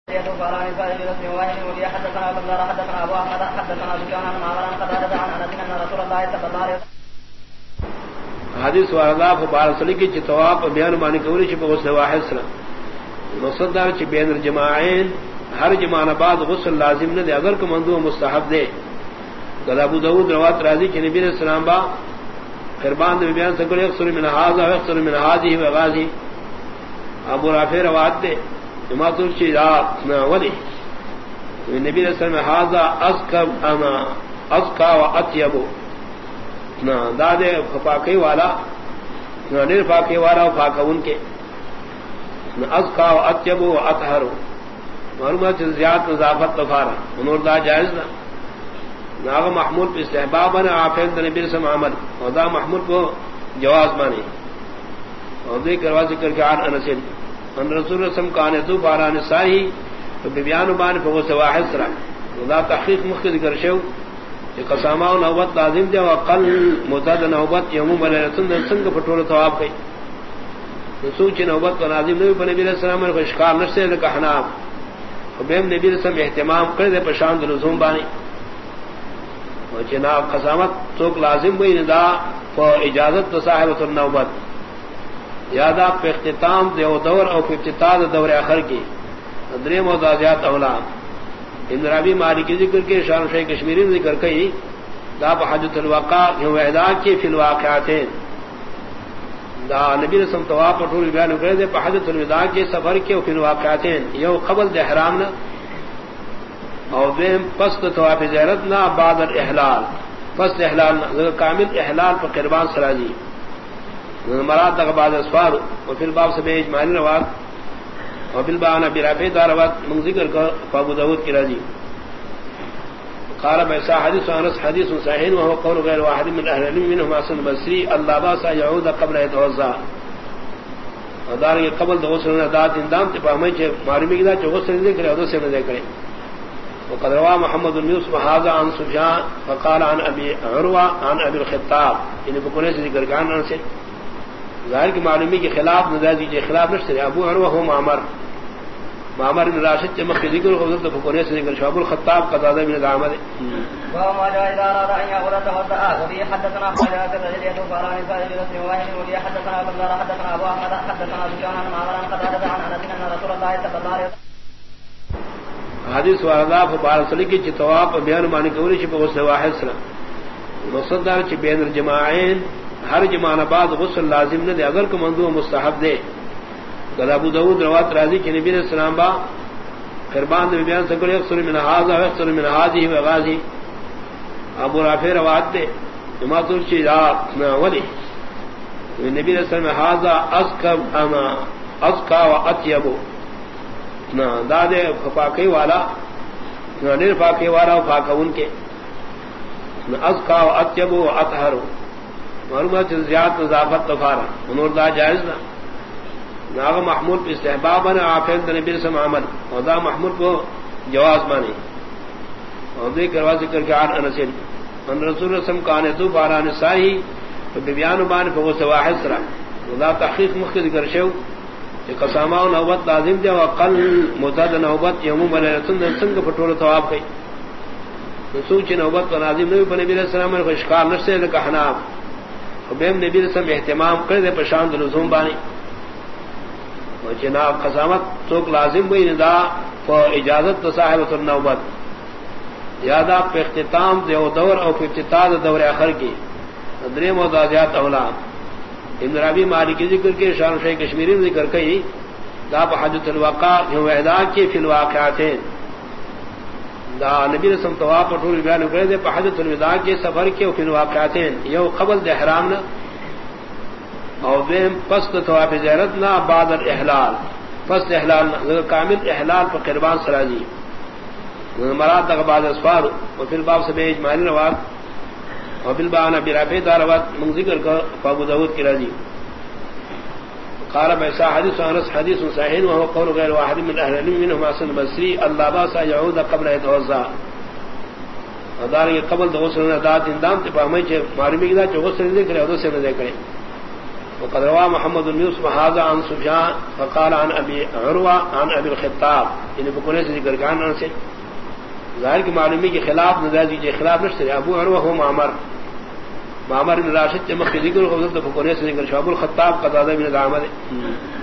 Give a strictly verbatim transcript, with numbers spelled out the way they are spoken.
حدثنا ابو احمد حدثنا سفيان عن معمر عن قتادة عن انس ان رسول الله صلى الله عليه وسلم حدیث والا فبارسلی کی چتواب بیان معنی کوری چ غسل واحد سره مصدر چ بین الجماعین ہر جماعہ بعد غسل لازم نہ دے اگر کو مندوب مستحب دے قال ابو داؤد روایت راضی کہ نبی علیہ السلام با قربان دے بیان سے کوئی اکثر من هذا و اکثر من هذه و غازی ابو رافع روایت دے جماعت چ رات نہ ولی نبی علیہ السلام هذا ازکا انا ازکا و اطيب نہ دادے پاکی والا نہ نیر پاکی والا پاکون کے نہ ازکا و اطيب و اطهر معلومات زیاد نظافت طہارہ انور دا جائز نہ ناغ محمول پہ استحباب نے عافیت نبی سے عمل اور دا محمول کو جواز مانی اور دے کروا ذکر کے عن انس ان رسول رسم کان تو باران صحیح تو بیان بان کو واحد سرا دا تحقیق مخ ذکر شو کہ قسمہ نوبت لازم دے وقل مدد نوبت یوم بلرتن سنگ پٹول ثواب کئی سوچ نوبت کو لازم نبی نبی علیہ السلام کو اشکال نشتے کہ حناب بیم نبی رسم اہتمام کر دے پشاند لزوم بانی اور جناب قسامت توک لازم ہوئی ندا فو اجازت تو صاحبت النوبت یادا پہ اختتام دے دور اور افتتاح دور آخر کی دریم و دازیات اولاد ابن ربی مالکی ذکر کے شان شیخ کشمیری ذکر کئی دا بحجت الوقع یوں اعداد کی فی الواقعاتین دا نبی رسم طواف پٹول بیان کرے دے بحجت الوداع کے سفر کے فی الواقعاتین یو قبل دے احرام نہ اور دیم پست طواف زیارت نہ بعد الاحلال پست احلال نہ کامل احلال پر قربان سراجی مراد تک بعد اسفار اور پھر باب سے اجمالی روات اور بالبان برافع داروات من ذکر کا ابو داؤد کی راضی قال بيسا حديث انس حديث صحيح وهو قول غير واحد من اهل العلم منهم حسن البصري الله باس يعود قبل يتوضا ودار قبل غسل ذات اندام تفهمي کہ معلومی دا جو غسل ذکر ہے اسے نہ ذکر وقد روى محمد بن يوسف هذا عن سفيان فقال عن ابي عروه عن ابي الخطاب ان بكون ذکر کان سے ظاہر کی معلومی کے خلاف نزازی کے خلاف نشتے ابو عروہ ہو معمر معمر بن راشد کے مخ ذکر حضرت فقونے سے ذکر شعب الخطاب قتادہ بن العامر وما جاء الى اراد ان يقول توضا وبه حدثنا حجاج الرجل فاران قال رسول الله وبه حدثنا بلال حدثنا ابو احمد حدثنا سفيان عن معمر عن قتادة عن انس ان رسول الله صلى الله عليه وسلم حدیث والا فبارسلی کی چتواب بیان معنی کوری چ غسل واحد سرا مصدر چ بین الجماعین ہر جماعہ بعد غسل لازم نہ دے اگر کو مندوب مستحب دے قال ابو داؤد روایت راضی کہ نبی علیہ السلام با قربان دے بیان سے کوئی اکثر من هذا و اکثر من هذه و غازی ابو رافع روایت دے جماعت چ رات نہ ولی نبی علیہ السلام هذا ازکا انا ازکا و اطيب نہ دادے پاکی والا نہ نیر پاکی والا پاکون کے نہ ازکا و اطيب و اطهر معلومات زیاد نظافت طہارہ انور دا جائز نہ ناغ محمول پہ استحباب نے عافیت نبی سے عمل اور دا محمول کو جواز مانی اور دے کروا ذکر کے عن انس ان رسول رسم کان تو باران صحیح تو بیان بان کو واحد سرا دا تحقیق مخ ذکر شو کہ قسمہ نوبت لازم دے وقل مدد نوبت یوم بلرتن سنگ پٹول ثواب کئی سوچ نوبت کو لازم نبی نبی علیہ السلام کو اشکال نشتے کہ حناب بیم نبی رسم اہتمام کر دے پشاند لزوم بانی اور جناب قسامت توک لازم ہوئی ندا فو اجازت تو صاحبت النوبت یادا پہ اختتام دے دور اور افتتاح دور آخر کی دریم و دازیات اولاد ابن ربی مالکی ذکر کے شان شیخ کشمیری ذکر کئی دا بحجت الوقع یوں اعداد کی فی الواقعاتین دا نبی رسم طواف پٹول بیان کرے دے بحجت الوداع کے سفر کے فی الواقعاتین یو قبل دے احرام نہ اور دیم پست طواف زیارت نہ بعد الاحلال پست احلال نہ کامل احلال پر قربان سراجی مراد تک بعد اسفار اور پھر باب سے اجمالی روات اور بالبان برافع داروات من ذکر کا ابو داؤد کی راضی قال بيسا حديث انس حديث صحيح وهو قول غير واحد من اهل العلم منهم حسن البصري الله باس يعود قبل يتوضا ودار قبل غسل ذات اندام تفهمي کہ معلومی دا جو غسل ذکر ہے اسے نہ ذکر وقد روى محمد بن يوسف هذا عن سفيان فقال عن ابي عروه عن ابي الخطاب ان بكونه سے ذکر کان سے ظاہر کی معلومی کے خلاف نزاجی کے خلاف نشتے ابو عروہ ہو معمر معمر بن راشد کے مخ ذکر کو بکونه سے ذکر شعب الخطاب قتادہ بن دعامہ